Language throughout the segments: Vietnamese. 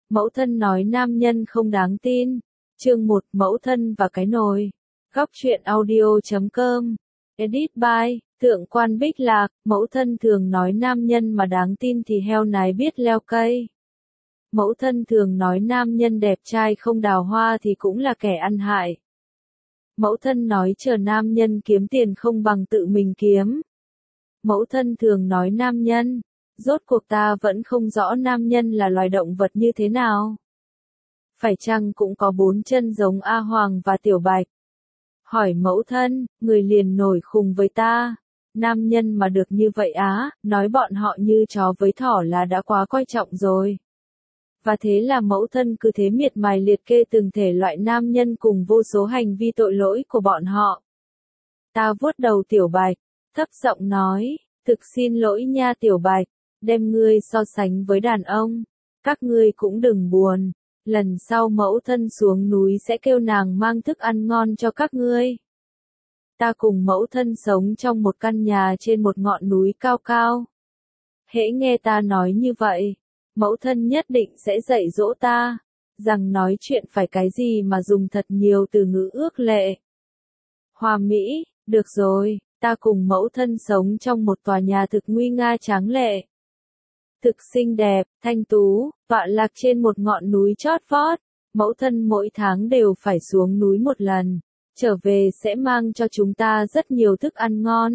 Mẫu thân nói nam nhân không đáng tin. Chương 1: Mẫu thân và cái nồi. Góc truyện audio.com. Edit by Thượng quan Bích Lạc. Mẫu thân thường nói nam nhân mà đáng tin thì heo nái biết leo cây. Mẫu thân thường nói nam nhân đẹp trai không đào hoa thì cũng là kẻ ăn hại. Mẫu thân nói chờ nam nhân kiếm tiền không bằng tự mình kiếm. Mẫu thân thường nói nam nhân, rốt cuộc ta vẫn không rõ nam nhân là loài động vật như thế nào. Phải chăng cũng có 4 chân giống A Hoàng và Tiểu Bạch? Hỏi mẫu thân, người liền nổi khùng với ta. Nam nhân mà được như vậy á, nói bọn họ như chó với thỏ là đã quá coi trọng rồi. Và thế là mẫu thân cứ thế miệt mài liệt kê từng thể loại nam nhân cùng vô số hành vi tội lỗi của bọn họ. Ta vuốt đầu Tiểu Bạch, thấp giọng nói, thực xin lỗi nha Tiểu Bạch, đem ngươi so sánh với đàn ông. Các ngươi cũng đừng buồn, lần sau mẫu thân xuống núi sẽ kêu nàng mang thức ăn ngon cho các ngươi. Ta cùng mẫu thân sống trong một căn nhà trên một ngọn núi cao cao. Hễ nghe ta nói như vậy, mẫu thân nhất định sẽ dạy dỗ ta, rằng nói chuyện phải cái gì mà dùng thật nhiều từ ngữ ước lệ. Hoa mỹ, được rồi, ta cùng mẫu thân sống trong một tòa nhà thực nguy nga tráng lệ. Thực xinh đẹp, thanh tú, tọa lạc trên một ngọn núi chót vót, mẫu thân mỗi tháng đều phải xuống núi một lần, trở về sẽ mang cho chúng ta rất nhiều thức ăn ngon,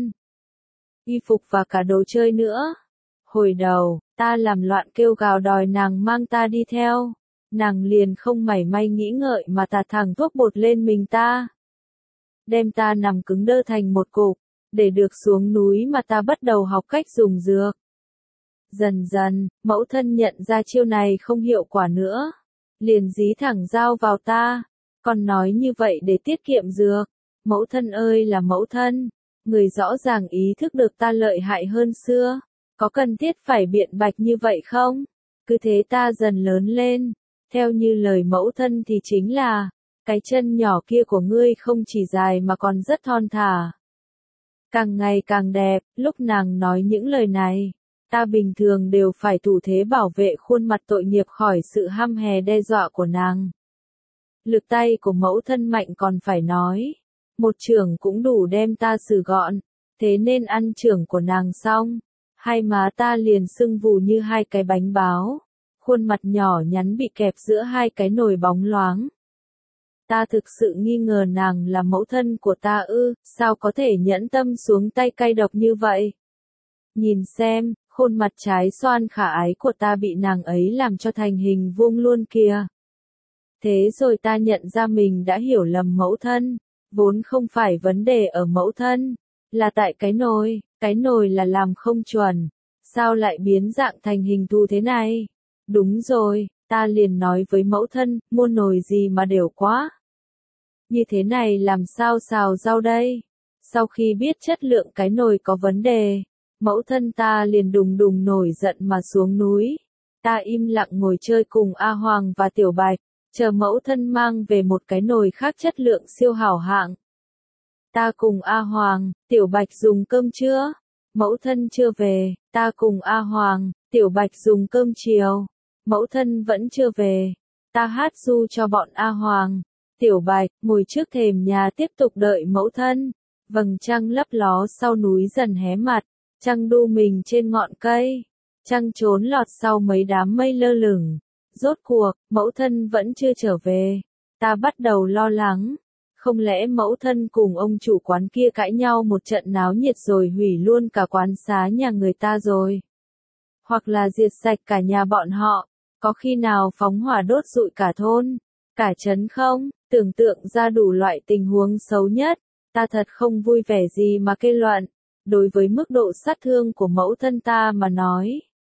y phục và cả đồ chơi nữa. Hồi đầu, ta làm loạn kêu gào đòi nàng mang ta đi theo, nàng liền không mảy may nghĩ ngợi mà tạt thẳng thuốc bột lên mình ta. Đem ta nằm cứng đơ thành một cục, để được xuống núi mà ta bắt đầu học cách dùng dược. Dần dần, mẫu thân nhận ra chiêu này không hiệu quả nữa, liền dí thẳng dao vào ta, còn nói như vậy để tiết kiệm dược. Mẫu thân ơi là mẫu thân, người rõ ràng ý thức được ta lợi hại hơn xưa, có cần thiết phải biện bạch như vậy không? Cứ thế ta dần lớn lên, theo như lời mẫu thân thì chính là, cái chân nhỏ kia của ngươi không chỉ dài mà còn rất thon thả. Càng ngày càng đẹp, lúc nàng nói những lời này, ta bình thường đều phải thủ thế bảo vệ khuôn mặt tội nghiệp khỏi sự hăm hè đe dọa của nàng. Lực tay của mẫu thân mạnh còn phải nói, một chưởng cũng đủ đem ta xử gọn, thế nên ăn chưởng của nàng xong, hai má ta liền sưng vù như hai cái bánh báo, khuôn mặt nhỏ nhắn bị kẹp giữa hai cái nồi bóng loáng. Ta thực sự nghi ngờ nàng là mẫu thân của ta ư, sao có thể nhẫn tâm xuống tay cay độc như vậy? Nhìn xem, khuôn mặt trái xoan khả ái của ta bị nàng ấy làm cho thành hình vuông luôn kìa. Thế rồi ta nhận ra mình đã hiểu lầm mẫu thân, vốn không phải vấn đề ở mẫu thân, là tại cái nồi là làm không chuẩn, sao lại biến dạng thành hình thù thế này? Đúng rồi, ta liền nói với mẫu thân, mua nồi gì mà đều quá. Như thế này làm sao xào rau đây? Sau khi biết chất lượng cái nồi có vấn đề, mẫu thân ta liền đùng đùng nổi giận mà xuống núi. Ta im lặng ngồi chơi cùng A Hoàng và Tiểu Bạch, chờ mẫu thân mang về một cái nồi khác chất lượng siêu hảo hạng. Ta cùng A Hoàng, Tiểu Bạch dùng cơm trưa. Mẫu thân chưa về, ta cùng A Hoàng, Tiểu Bạch dùng cơm chiều. Mẫu thân vẫn chưa về. Ta hát ru cho bọn A Hoàng, Tiểu Bạch, ngồi trước thềm nhà tiếp tục đợi mẫu thân. Vầng trăng lấp ló sau núi dần hé mặt, trăng đu mình trên ngọn cây. Trăng trốn lọt sau mấy đám mây lơ lửng. Rốt cuộc, mẫu thân vẫn chưa trở về. Ta bắt đầu lo lắng. Không lẽ mẫu thân cùng ông chủ quán kia cãi nhau một trận náo nhiệt rồi hủy luôn cả quán xá nhà người ta rồi? Hoặc là diệt sạch cả nhà bọn họ? Có khi nào phóng hỏa đốt rụi cả thôn, cả trấn không? Tưởng tượng ra đủ loại tình huống xấu nhất, ta thật không vui vẻ gì mà kết luận. Đối với mức độ sát thương của mẫu thân ta mà nói,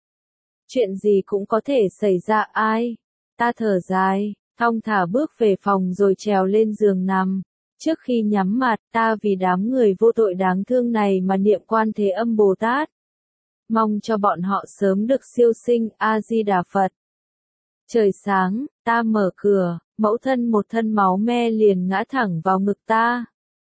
chuyện gì cũng có thể xảy ra ai. Ta thở dài, thong thả bước về phòng rồi trèo lên giường nằm. Trước khi nhắm mặt, ta vì đám người vô tội đáng thương này mà niệm Quan Thế Âm Bồ Tát. Mong cho bọn họ sớm được siêu sinh, A-di-đà Phật. Trời sáng, ta mở cửa, mẫu thân một thân máu me liền ngã thẳng vào ngực ta.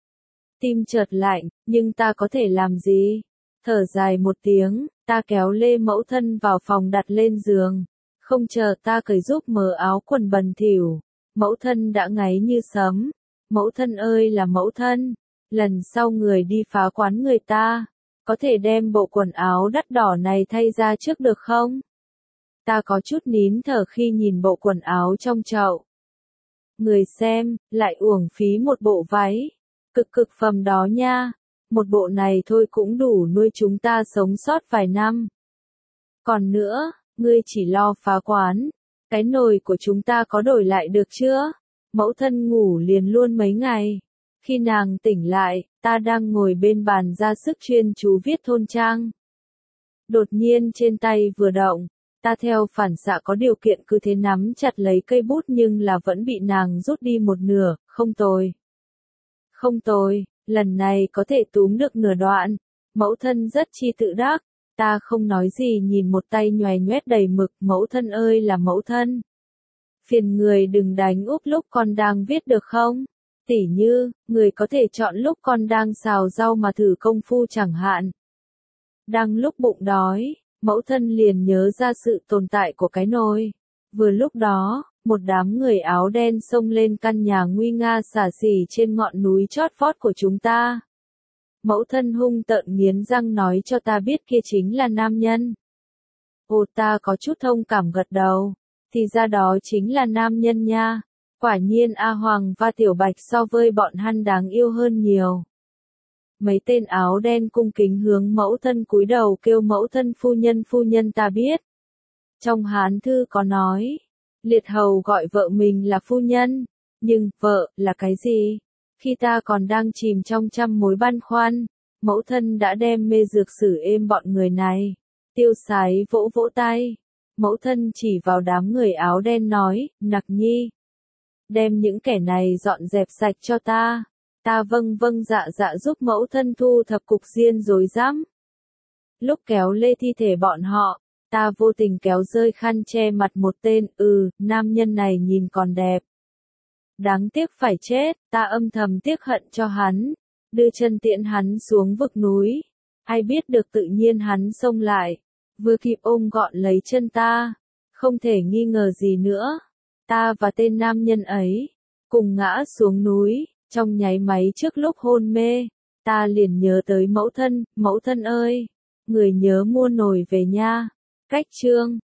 Tim chợt lạnh, nhưng ta có thể làm gì? Thở dài một tiếng, ta kéo lê mẫu thân vào phòng đặt lên giường. Không chờ ta cởi giúp mớ áo quần bẩn thỉu, mẫu thân đã ngáy như sấm. Mẫu thân ơi là mẫu thân, lần sau người đi phá quán người ta, có thể đem bộ quần áo đắt đỏ này thay ra trước được không? Ta có chút nín thở khi nhìn bộ quần áo trong chậu. Người xem, lại uổng phí một bộ váy. Cực cực phẩm đó nha. Một bộ này thôi cũng đủ nuôi chúng ta sống sót vài năm. Còn nữa, ngươi chỉ lo phá quán. Cái nồi của chúng ta có đổi lại được chưa? Mẫu thân ngủ liền luôn mấy ngày. Khi nàng tỉnh lại, ta đang ngồi bên bàn ra sức chuyên chú viết thôn trang. Đột nhiên trên tay vừa động, ta theo phản xạ có điều kiện cứ thế nắm chặt lấy cây bút nhưng là vẫn bị nàng rút đi một nửa, không tồi. Không tồi, lần này có thể túm được nửa đoạn. Mẫu thân rất chi tự đắc, ta không nói gì nhìn một tay nhoài nhoét đầy mực, mẫu thân ơi là mẫu thân. Phiền người đừng đánh úp lúc con đang viết được không? Tỉ như, người có thể chọn lúc con đang xào rau mà thử công phu chẳng hạn. Đang lúc bụng đói, mẫu thân liền nhớ ra sự tồn tại của cái nồi. Vừa lúc đó, một đám người áo đen xông lên căn nhà nguy nga xả xỉ trên ngọn núi chót vót của chúng ta. Mẫu thân hung tợn nghiến răng nói cho ta biết kia chính là nam nhân. Ồ, ta có chút thông cảm gật đầu. Thì ra đó chính là nam nhân nha. Quả nhiên A Hoàng và Tiểu Bạch so với bọn hắn đáng yêu hơn nhiều. Mấy tên áo đen cung kính hướng mẫu thân cúi đầu kêu mẫu phu nhân ta biết. Trong Hán thư có nói, liệt hầu gọi vợ mình là phu nhân, nhưng vợ là cái gì? Khi ta còn đang chìm trong trăm mối băn khoăn, mẫu thân đã đem mê dược xử êm bọn người này. Tiêu Sái vỗ vỗ tay, mẫu thân chỉ vào đám người áo đen nói, Nặc Nhi, đem những kẻ này dọn dẹp sạch cho ta. Ta vâng vâng dạ dạ giúp mẫu thân thu thập cục diên rối rắm. Lúc kéo lê thi thể bọn họ, ta vô tình kéo rơi khăn che mặt một tên, nam nhân này nhìn còn đẹp. Đáng tiếc phải chết, ta âm thầm tiếc hận cho hắn, đưa chân tiễn hắn xuống vực núi. Ai biết được tự nhiên hắn xông lại, vừa kịp ôm gọn lấy chân ta, không thể nghi ngờ gì nữa. Ta và tên nam nhân ấy, cùng ngã xuống núi, trong nháy máy trước lúc hôn mê, ta liền nhớ tới mẫu thân ơi, người nhớ mua nồi về nha. Cách chương